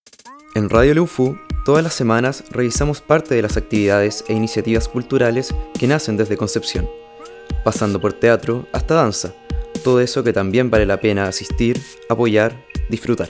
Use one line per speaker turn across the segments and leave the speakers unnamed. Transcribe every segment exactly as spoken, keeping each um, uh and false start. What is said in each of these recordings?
En Radio Leufu, todas las semanas revisamos parte de las actividades e iniciativas culturales que nacen desde Concepción, pasando por teatro hasta danza, todo eso que también vale la pena asistir, apoyar, disfrutar.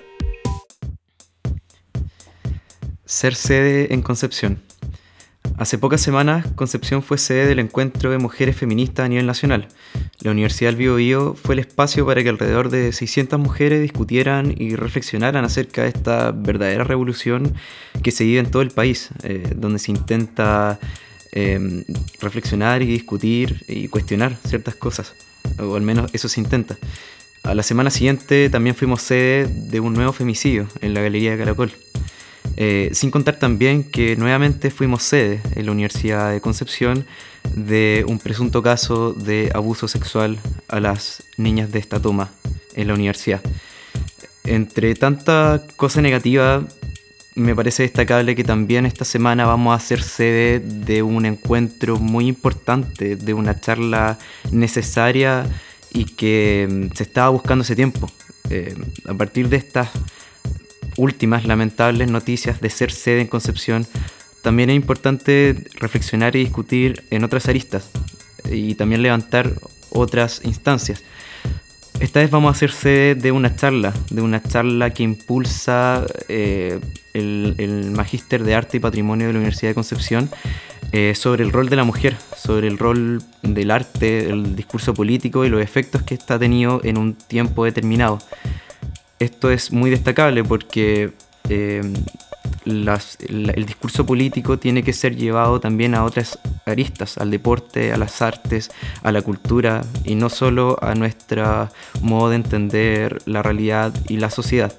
Ser sede en Concepción. Hace pocas semanas, Concepción fue sede del encuentro de mujeres feministas a nivel nacional. La Universidad del Bío Bío fue el espacio para que alrededor de seiscientas mujeres discutieran y reflexionaran acerca de esta verdadera revolución que se vive en todo el país, eh, donde se intenta eh, reflexionar y discutir y cuestionar ciertas cosas, o al menos eso se intenta. A la semana siguiente también fuimos sede de un nuevo femicidio en la Galería de Caracol. Eh, sin contar también que nuevamente fuimos sede en la Universidad de Concepción de un presunto caso de abuso sexual a las niñas de esta toma en la universidad. Entre tanta cosa negativa, me parece destacable que también esta semana vamos a ser sede de un encuentro muy importante, de una charla necesaria y que se estaba buscando hace tiempo. Eh, a partir de estas últimas lamentables noticias de ser sede en Concepción, también es importante reflexionar y discutir en otras aristas y también levantar otras instancias. Esta vez vamos a ser sede de una charla, de una charla que impulsa eh, el, el Magíster de Arte y Patrimonio de la Universidad de Concepción eh, sobre el rol de la mujer, sobre el rol del arte, el discurso político y los efectos que ésta ha tenido en un tiempo determinado. Esto es muy destacable porque eh, las, la, el discurso político tiene que ser llevado también a otras aristas, al deporte, a las artes, a la cultura y no solo a nuestro modo de entender la realidad y la sociedad.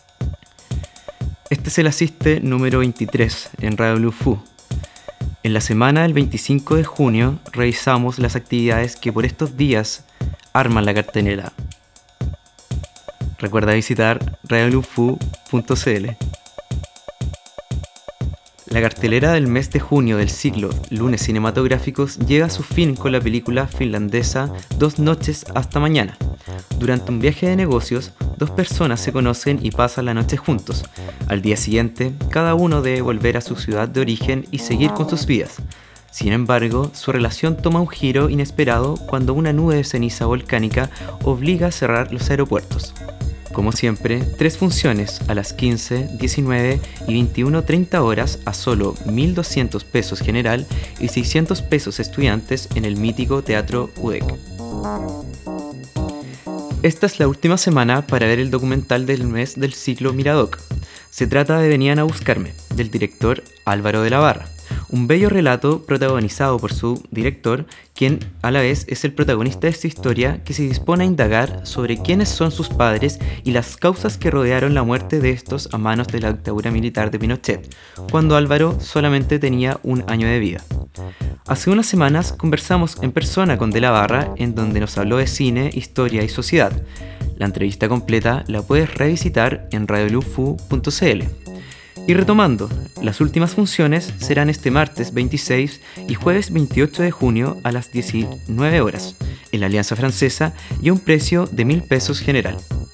Este es el Asiste número veintitrés en Radio Leufu. En la semana del veinticinco de junio revisamos las actividades que por estos días arman la cartelera. Recuerda visitar radio leufu punto c l. La cartelera del mes de junio del ciclo Lunes Cinematográficos llega a su fin con la película finlandesa Dos noches hasta mañana. Durante un viaje de negocios, dos personas se conocen y pasan la noche juntos. Al día siguiente, cada uno debe volver a su ciudad de origen y seguir con sus vidas. Sin embargo, su relación toma un giro inesperado cuando una nube de ceniza volcánica obliga a cerrar los aeropuertos. Como siempre, tres funciones a las quince, diecinueve y veintiuno treinta horas a solo mil doscientos pesos general y seiscientos pesos estudiantes en el mítico Teatro U D E C. Esta es la última semana para ver el documental del mes del ciclo Miradoc. Se trata de Venían a buscarme, del director Álvaro de la Barra. Un bello relato protagonizado por su director, quien a la vez es el protagonista de esta historia que se dispone a indagar sobre quiénes son sus padres y las causas que rodearon la muerte de estos a manos de la dictadura militar de Pinochet, cuando Álvaro solamente tenía un año de vida. Hace unas semanas conversamos en persona con De la Barra, en donde nos habló de cine, historia y sociedad. La entrevista completa la puedes revisitar en radio leufu punto c l. Y retomando, las últimas funciones serán este martes veintiséis y jueves veintiocho de junio a las diecinueve horas, en la Alianza Francesa y a un precio de mil pesos general.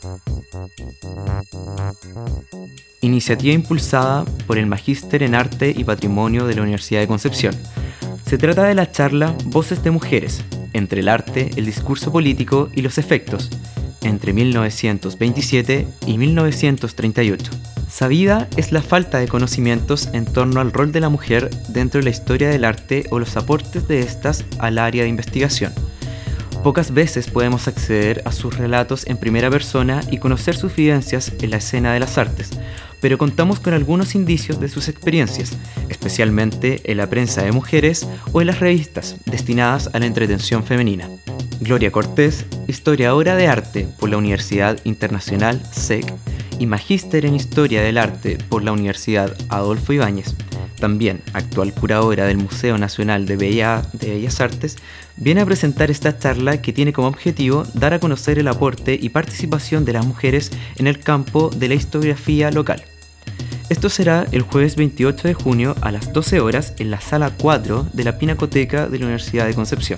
Iniciativa impulsada por el Magíster en Arte y Patrimonio de la Universidad de Concepción. Se trata de la charla Voces de Mujeres, entre el arte, el discurso político y los efectos, entre mil novecientos veintisiete y mil novecientos treinta y ocho. Sabida es la falta de conocimientos en torno al rol de la mujer dentro de la historia del arte o los aportes de estas al área de investigación. Pocas veces podemos acceder a sus relatos en primera persona y conocer sus vivencias en la escena de las artes, pero contamos con algunos indicios de sus experiencias, especialmente en la prensa de mujeres o en las revistas destinadas a la entretención femenina. Gloria Cortés, historiadora de arte por la Universidad Internacional S E C y magíster en Historia del Arte por la Universidad Adolfo Ibáñez, también actual curadora del Museo Nacional de, Bella, de Bellas Artes, viene a presentar esta charla que tiene como objetivo dar a conocer el aporte y participación de las mujeres en el campo de la historiografía local. Esto será el jueves veintiocho de junio a las doce horas en la sala cuatro de la Pinacoteca de la Universidad de Concepción.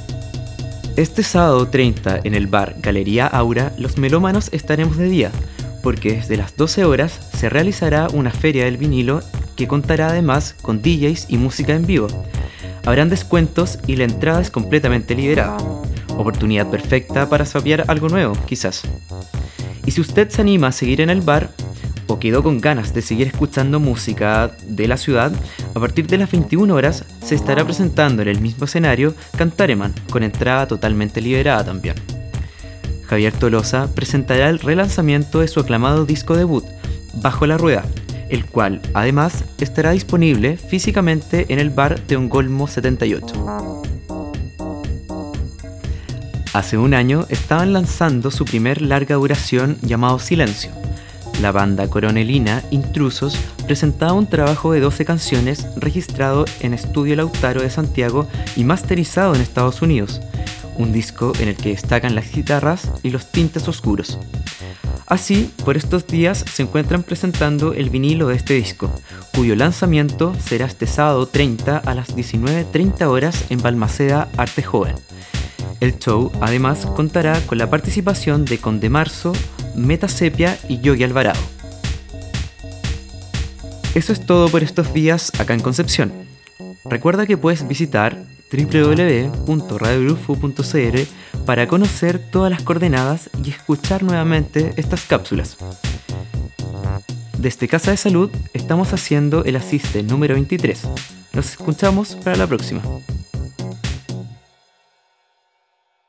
Este sábado treinta en el bar Galería Aura, los melómanos estaremos de día. porque desde las doce horas se realizará una feria del vinilo que contará además con D Js y música en vivo. Habrán descuentos y la entrada es completamente liberada. Oportunidad perfecta para saborear algo nuevo, quizás. Y si usted se anima a seguir en el bar, o quedó con ganas de seguir escuchando música de la ciudad, a partir de las veintiuna horas se estará presentando en el mismo escenario Cantareman, con entrada totalmente liberada también. Javier Tolosa presentará el relanzamiento de su aclamado disco debut, Bajo la Rueda, el cual además estará disponible físicamente en el bar de Ongolmo setenta y ocho. Hace un año estaban lanzando su primer larga duración llamado Silencio. La banda coronelina Intrusos presentaba un trabajo de doce canciones registrado en Estudio Lautaro de Santiago y masterizado en Estados Unidos, un disco en el que destacan las guitarras y los tintes oscuros. Así, por estos días se encuentran presentando el vinilo de este disco, cuyo lanzamiento será este sábado treinta a las diecinueve treinta horas en Balmaceda Arte Joven. El show además contará con la participación de Conde Marzo, Meta Sepia y Yogi Alvarado. Eso es todo por estos días acá en Concepción. Recuerda que puedes visitar doble u doble u doble u punto radio grufo punto c r para conocer todas las coordenadas y escuchar nuevamente estas cápsulas. Desde Casa de Salud estamos haciendo el asiste número veintitrés. Nos escuchamos para la próxima.